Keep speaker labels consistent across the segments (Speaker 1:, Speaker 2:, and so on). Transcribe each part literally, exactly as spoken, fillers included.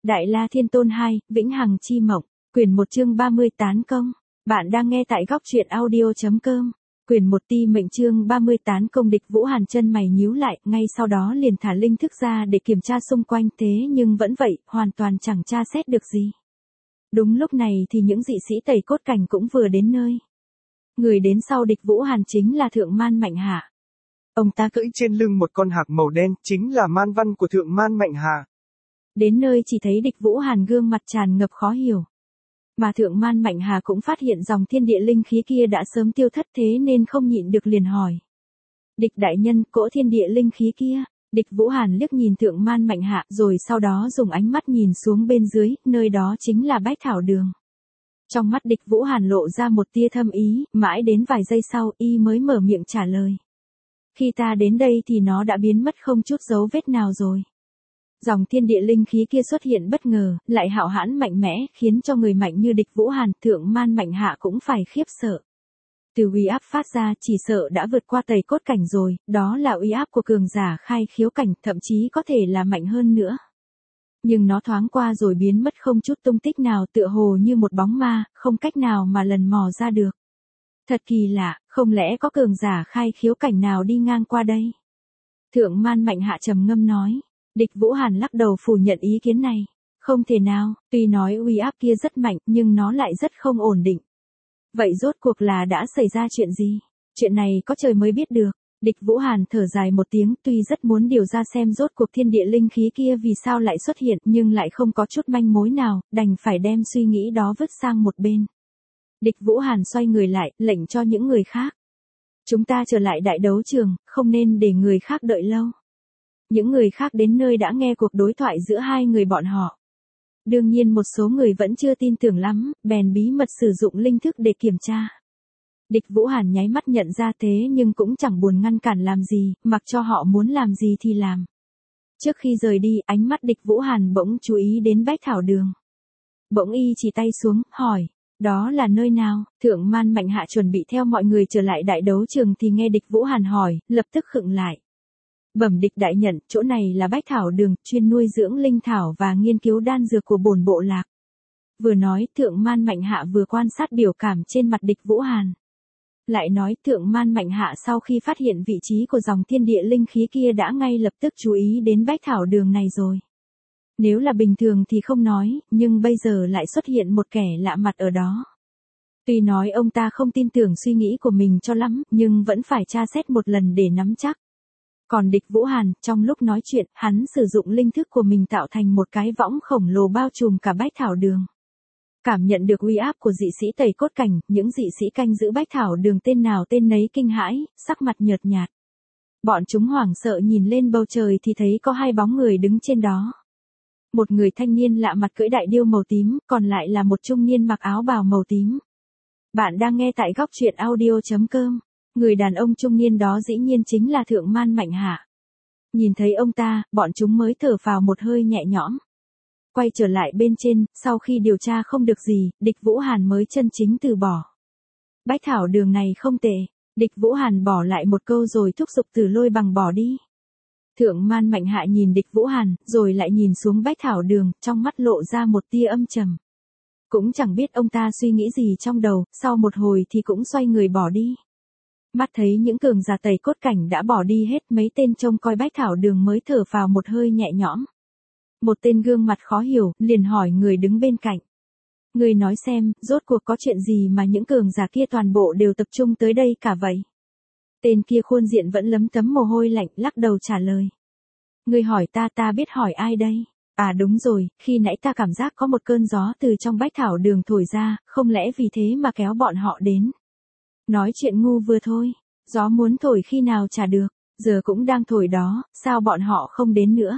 Speaker 1: Đại La Thiên Tôn hai, Vĩnh Hằng Chi Mộng, quyển một chương ba mươi tán công. Bạn đang nghe tại góc truyện audio.com. Quyển một ti mệnh chương ba mươi tán công. Địch Vũ Hàn chân mày nhíu lại, ngay sau đó liền thả linh thức ra để kiểm tra xung quanh, thế nhưng vẫn vậy, hoàn toàn chẳng tra xét được gì. Đúng lúc này thì những dị sĩ tẩy cốt cảnh cũng vừa đến nơi. Người đến sau Địch Vũ Hàn chính là Thượng Man Mạnh Hạ.
Speaker 2: Ông ta cưỡi trên lưng một con hạc màu đen, chính là man văn của Thượng Man Mạnh Hạ.
Speaker 1: Đến nơi chỉ thấy Địch Vũ Hàn gương mặt tràn ngập khó hiểu. Mà Thượng Man Mạnh Hà cũng phát hiện dòng thiên địa linh khí kia đã sớm tiêu thất, thế nên không nhịn được liền hỏi. Địch đại nhân, cỗ thiên địa linh khí kia. Địch Vũ Hàn liếc nhìn Thượng Man Mạnh Hạ rồi sau đó dùng ánh mắt nhìn xuống bên dưới, nơi đó chính là Bách Thảo Đường. Trong mắt Địch Vũ Hàn lộ ra một tia thâm ý, mãi đến vài giây sau y mới mở miệng trả lời. Khi ta đến đây thì nó đã biến mất không chút dấu vết nào rồi. Dòng thiên địa linh khí kia xuất hiện bất ngờ, lại hạo hãn mạnh mẽ, khiến cho người mạnh như Địch Vũ Hàn, Thượng Man Mạnh Hạ cũng phải khiếp sợ. Từ uy áp phát ra chỉ sợ đã vượt qua tẩy cốt cảnh rồi, đó là uy áp của cường giả khai khiếu cảnh, thậm chí có thể là mạnh hơn nữa. Nhưng nó thoáng qua rồi biến mất không chút tung tích nào, tựa hồ như một bóng ma, không cách nào mà lần mò ra được. Thật kỳ lạ, không lẽ có cường giả khai khiếu cảnh nào đi ngang qua đây? Thượng Man Mạnh Hạ trầm ngâm nói. Địch Vũ Hàn lắc đầu phủ nhận ý kiến này. Không thể nào, tuy nói uy áp kia rất mạnh nhưng nó lại rất không ổn định. Vậy rốt cuộc là đã xảy ra chuyện gì? Chuyện này có trời mới biết được. Địch Vũ Hàn thở dài một tiếng, tuy rất muốn điều ra xem rốt cuộc thiên địa linh khí kia vì sao lại xuất hiện nhưng lại không có chút manh mối nào, đành phải đem suy nghĩ đó vứt sang một bên. Địch Vũ Hàn xoay người lại, lệnh cho những người khác. Chúng ta trở lại đại đấu trường, không nên để người khác đợi lâu. Những người khác đến nơi đã nghe cuộc đối thoại giữa hai người bọn họ. Đương nhiên một số người vẫn chưa tin tưởng lắm, bèn bí mật sử dụng linh thức để kiểm tra. Địch Vũ Hàn nháy mắt nhận ra thế nhưng cũng chẳng buồn ngăn cản làm gì, mặc cho họ muốn làm gì thì làm. Trước khi rời đi, ánh mắt Địch Vũ Hàn bỗng chú ý đến Bách Thảo Đường. Bỗng y chỉ tay xuống, hỏi, đó là nơi nào? Thượng Man Mạnh Hạ chuẩn bị theo mọi người trở lại đại đấu trường thì nghe Địch Vũ Hàn hỏi, lập tức khựng lại. Bẩm Địch đại nhận, chỗ này là Bách Thảo Đường, chuyên nuôi dưỡng linh thảo và nghiên cứu đan dược của bổn bộ lạc. Vừa nói, Thượng Man Mạnh Hạ vừa quan sát biểu cảm trên mặt Địch Vũ Hàn. Lại nói, Thượng Man Mạnh Hạ sau khi phát hiện vị trí của dòng thiên địa linh khí kia đã ngay lập tức chú ý đến Bách Thảo Đường này rồi. Nếu là bình thường thì không nói, nhưng bây giờ lại xuất hiện một kẻ lạ mặt ở đó. Tuy nói ông ta không tin tưởng suy nghĩ của mình cho lắm, nhưng vẫn phải tra xét một lần để nắm chắc. Còn Địch Vũ Hàn, trong lúc nói chuyện, hắn sử dụng linh thức của mình tạo thành một cái võng khổng lồ bao trùm cả Bách Thảo Đường. Cảm nhận được uy áp của dị sĩ tẩy cốt cảnh, những dị sĩ canh giữ Bách Thảo Đường tên nào tên nấy kinh hãi, sắc mặt nhợt nhạt. Bọn chúng hoảng sợ nhìn lên bầu trời thì thấy có hai bóng người đứng trên đó. Một người thanh niên lạ mặt cưỡi đại điêu màu tím, còn lại là một trung niên mặc áo bào màu tím. Bạn đang nghe tại góc truyện audio.com. Người đàn ông trung niên đó dĩ nhiên chính là Thượng Man Mạnh Hạ. Nhìn thấy ông ta, bọn chúng mới thở phào một hơi nhẹ nhõm. Quay trở lại bên trên, sau khi điều tra không được gì, Địch Vũ Hàn mới chân chính từ bỏ. Bách Thảo Đường này không tệ. Địch Vũ Hàn bỏ lại một câu rồi thúc giục Tử Lôi Bằng bỏ đi. Thượng Man Mạnh Hạ nhìn Địch Vũ Hàn, rồi lại nhìn xuống Bách Thảo Đường, trong mắt lộ ra một tia âm trầm. Cũng chẳng biết ông ta suy nghĩ gì trong đầu, sau một hồi thì cũng xoay người bỏ đi. Mắt thấy những cường giả tẩy cốt cảnh đã bỏ đi hết, mấy tên trông coi Bách Thảo Đường mới thở vào một hơi nhẹ nhõm. Một tên gương mặt khó hiểu, liền hỏi người đứng bên cạnh. Người nói xem, rốt cuộc có chuyện gì mà những cường giả kia toàn bộ đều tập trung tới đây cả vậy? Tên kia khuôn diện vẫn lấm tấm mồ hôi lạnh, lắc đầu trả lời. Người hỏi ta ta biết hỏi ai đây? À đúng rồi, khi nãy ta cảm giác có một cơn gió từ trong Bách Thảo Đường thổi ra, không lẽ vì thế mà kéo bọn họ đến? Nói chuyện ngu vừa thôi, gió muốn thổi khi nào chả được, giờ cũng đang thổi đó, sao bọn họ không đến nữa?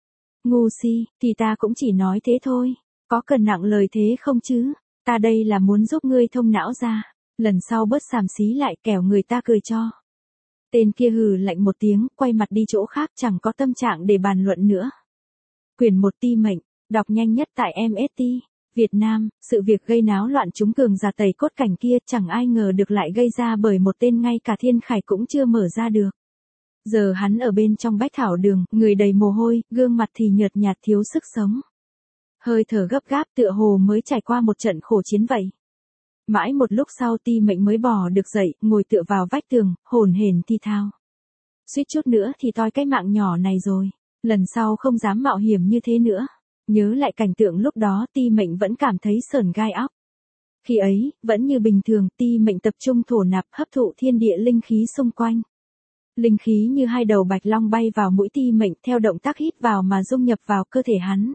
Speaker 1: Ngu si, thì ta cũng chỉ nói thế thôi, có cần nặng lời thế không chứ? Ta đây là muốn giúp ngươi thông não ra, lần sau bớt xàm xí lại kẻo người ta cười cho. Tên kia hừ lạnh một tiếng, quay mặt đi chỗ khác, chẳng có tâm trạng để bàn luận nữa. Quyển một ti mệnh, đọc nhanh nhất tại em ét tê. Việt Nam, sự việc gây náo loạn chúng cường giả tẩy cốt cảnh kia chẳng ai ngờ được lại gây ra bởi một tên ngay cả thiên khải cũng chưa mở ra được. Giờ hắn ở bên trong Bách Thảo Đường, người đầy mồ hôi, gương mặt thì nhợt nhạt thiếu sức sống. hơi thở gấp gáp tựa hồ mới trải qua một trận khổ chiến vậy. Mãi một lúc sau Ti Mệnh mới bò được dậy, ngồi tựa vào vách tường, hổn hển thi thao. Suýt chút nữa thì toi cái mạng nhỏ này rồi, lần sau không dám mạo hiểm như thế nữa. Nhớ lại cảnh tượng lúc đó Ti Mệnh vẫn cảm thấy sởn gai óc. Khi ấy, vẫn như bình thường, Ti Mệnh tập trung thổ nạp hấp thụ thiên địa linh khí xung quanh. Linh khí như hai đầu bạch long bay vào mũi Ti Mệnh theo động tác hít vào mà dung nhập vào cơ thể hắn.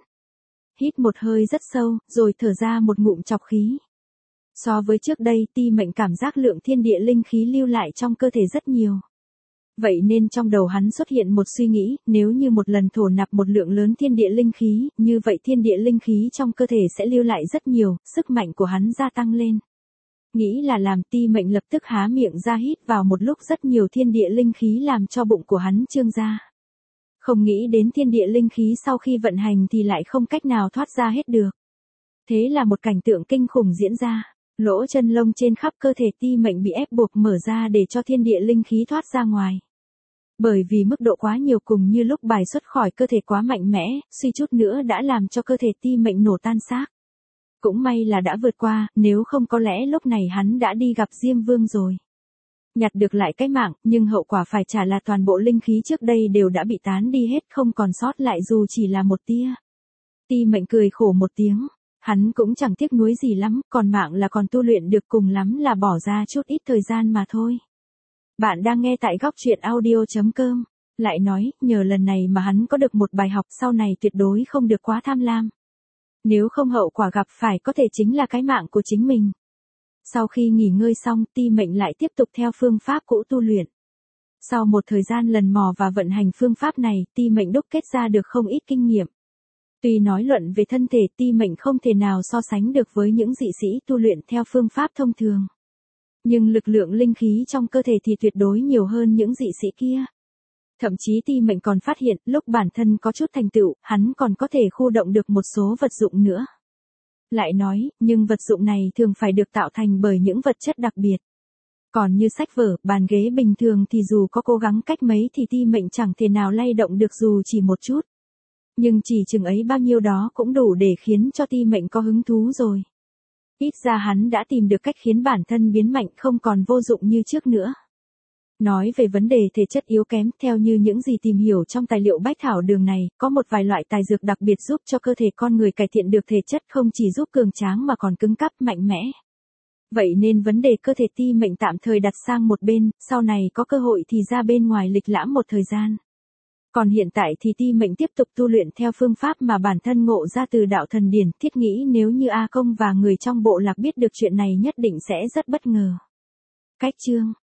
Speaker 1: Hít một hơi rất sâu, rồi thở ra một ngụm trọc khí. So với trước đây Ti Mệnh cảm giác lượng thiên địa linh khí lưu lại trong cơ thể rất nhiều. Vậy nên trong đầu hắn xuất hiện một suy nghĩ, nếu như một lần thổ nạp một lượng lớn thiên địa linh khí, như vậy thiên địa linh khí trong cơ thể sẽ lưu lại rất nhiều, sức mạnh của hắn gia tăng lên. Nghĩ là làm Ti Mệnh lập tức há miệng ra hít vào một lúc rất nhiều thiên địa linh khí làm cho bụng của hắn trương ra. Không nghĩ đến thiên địa linh khí sau khi vận hành thì lại không cách nào thoát ra hết được. Thế là một cảnh tượng kinh khủng diễn ra. Lỗ chân lông trên khắp cơ thể Ti Mệnh bị ép buộc mở ra để cho thiên địa linh khí thoát ra ngoài. Bởi vì mức độ quá nhiều cùng như lúc bài xuất khỏi cơ thể quá mạnh mẽ, suy chút nữa đã làm cho cơ thể Ti Mệnh nổ tan xác. Cũng may là đã vượt qua, nếu không có lẽ lúc này hắn đã đi gặp Diêm Vương rồi. Nhặt được lại cái mạng, nhưng hậu quả phải trả là toàn bộ linh khí trước đây đều đã bị tán đi hết, không còn sót lại dù chỉ là một tia. Ti Mệnh cười khổ một tiếng. Hắn cũng chẳng tiếc nuối gì lắm, còn mạng là còn tu luyện được, cùng lắm là bỏ ra chút ít thời gian mà thôi. Bạn đang nghe tại góc truyện audio chấm com. Lại nói, nhờ lần này mà hắn có được một bài học, sau này tuyệt đối không được quá tham lam. Nếu không hậu quả gặp phải có thể chính là cái mạng của chính mình. Sau khi nghỉ ngơi xong, Ti Mệnh lại tiếp tục theo phương pháp cũ tu luyện. Sau một thời gian lần mò và vận hành phương pháp này, Ti Mệnh đúc kết ra được không ít kinh nghiệm. Tuy nói luận về thân thể Ti Mệnh không thể nào so sánh được với những dị sĩ tu luyện theo phương pháp thông thường. Nhưng lực lượng linh khí trong cơ thể thì tuyệt đối nhiều hơn những dị sĩ kia. Thậm chí Ti Mệnh còn phát hiện lúc bản thân có chút thành tựu, hắn còn có thể khu động được một số vật dụng nữa. Lại nói, nhưng vật dụng này thường phải được tạo thành bởi những vật chất đặc biệt. Còn như sách vở, bàn ghế bình thường thì dù có cố gắng cách mấy thì Ti Mệnh chẳng thể nào lay động được dù chỉ một chút. Nhưng chỉ chừng ấy bao nhiêu đó cũng đủ để khiến cho Ti Mệnh có hứng thú rồi. Ít ra hắn đã tìm được cách khiến bản thân biến mạnh không còn vô dụng như trước nữa. Nói về vấn đề thể chất yếu kém, theo như những gì tìm hiểu trong tài liệu bách thảo đường này, có một vài loại tài dược đặc biệt giúp cho cơ thể con người cải thiện được thể chất, không chỉ giúp cường tráng mà còn cứng cáp mạnh mẽ. Vậy nên vấn đề cơ thể Ti Mệnh tạm thời đặt sang một bên, sau này có cơ hội thì ra bên ngoài lịch lãm một thời gian. Còn hiện tại thì Ti Mệnh tiếp tục tu luyện theo phương pháp mà bản thân ngộ ra từ đạo thần điển, thiết nghĩ nếu như A Công và người trong bộ lạc biết được chuyện này nhất định sẽ rất bất ngờ. Cách chương